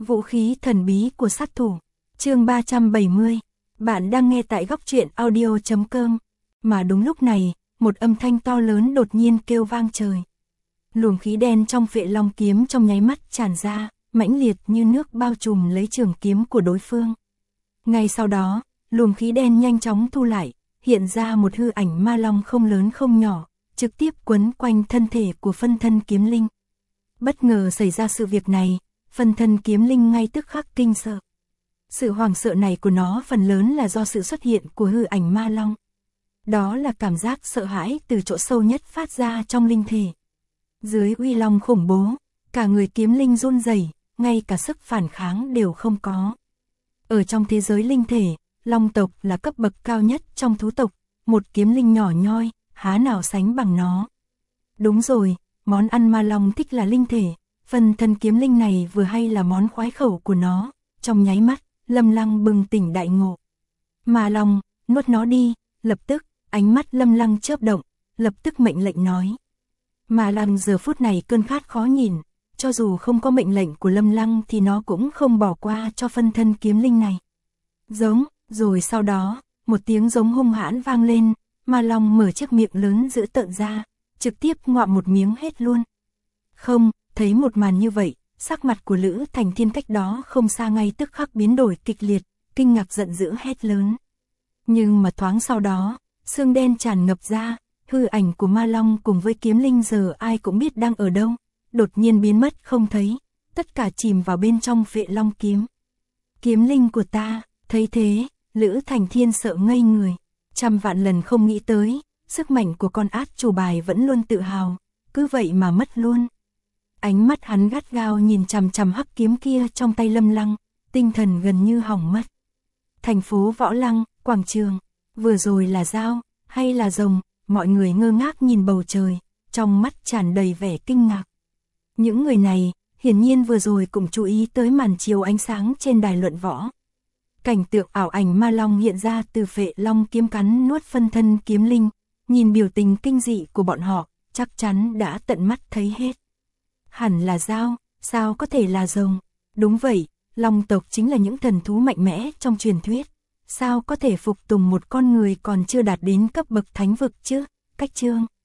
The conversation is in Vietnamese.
Vũ khí thần bí của sát thủ. Chương 370. Bạn đang nghe tại góc truyện audio.com. Mà đúng lúc này, một âm thanh to lớn đột nhiên kêu vang trời. Luồng khí đen trong Phệ Long kiếm trong nháy mắt tràn ra, mãnh liệt như nước bao trùm lấy trường kiếm của đối phương. Ngay sau đó, luồng khí đen nhanh chóng thu lại, hiện ra một hư ảnh ma long không lớn không nhỏ, trực tiếp quấn quanh thân thể của phân thân kiếm linh. Bất ngờ xảy ra sự việc này, phân thân kiếm linh ngay tức khắc kinh sợ. Sự hoảng sợ này của nó phần lớn là do sự xuất hiện của hư ảnh ma long. Đó là cảm giác sợ hãi từ chỗ sâu nhất phát ra trong linh thể. Dưới uy long khủng bố, cả người kiếm linh run rẩy, ngay cả sức phản kháng đều không có. Ở trong thế giới linh thể, long tộc là cấp bậc cao nhất trong thú tộc, một kiếm linh nhỏ nhoi, há nào sánh bằng nó. Đúng rồi, món ăn ma long thích là linh thể, phần thân kiếm linh này vừa hay là món khoái khẩu của nó, trong nháy mắt, Lâm Lăng bừng tỉnh đại ngộ. Ma long, nuốt nó đi, lập tức, ánh mắt Lâm Lăng chớp động, lập tức mệnh lệnh nói. Ma long giờ phút này cơn khát khó nhìn, cho dù không có mệnh lệnh của Lâm Lăng thì nó cũng không bỏ qua cho phân thân kiếm linh này. Giống, rồi sau đó, một tiếng giống hung hãn vang lên, ma long mở chiếc miệng lớn dữ tợn ra, trực tiếp ngoạm một miếng hết luôn. Không, thấy một màn như vậy, sắc mặt của Lữ Thành Thiên cách đó không xa ngay tức khắc biến đổi kịch liệt, kinh ngạc giận dữ hét lớn. Nhưng mà thoáng sau đó, xương đen tràn ngập ra, hư ảnh của ma long cùng với kiếm linh giờ ai cũng biết đang ở đâu, đột nhiên biến mất không thấy, tất cả chìm vào bên trong Phệ Long kiếm. Kiếm linh của ta, thấy thế, Lữ Thành Thiên sợ ngây người, trăm vạn lần không nghĩ tới, sức mạnh của con át chủ bài vẫn luôn tự hào, cứ vậy mà mất luôn. Ánh mắt hắn gắt gao nhìn chằm chằm hắc kiếm kia trong tay Lâm Lăng, tinh thần gần như hỏng mất. Thành phố Võ Lăng, quảng trường, vừa rồi là dao, hay là rồng, mọi người ngơ ngác nhìn bầu trời, trong mắt tràn đầy vẻ kinh ngạc. Những người này, hiển nhiên vừa rồi cũng chú ý tới màn chiếu ánh sáng trên đài luận võ. Cảnh tượng ảo ảnh ma long hiện ra từ Phệ Long kiếm cắn nuốt phân thân kiếm linh, nhìn biểu tình kinh dị của bọn họ, chắc chắn đã tận mắt thấy hết. Hẳn là dao, sao có thể là rồng? Đúng vậy, long tộc chính là những thần thú mạnh mẽ trong truyền thuyết. Sao có thể phục tùng một con người còn chưa đạt đến cấp bậc thánh vực chứ? Cách chương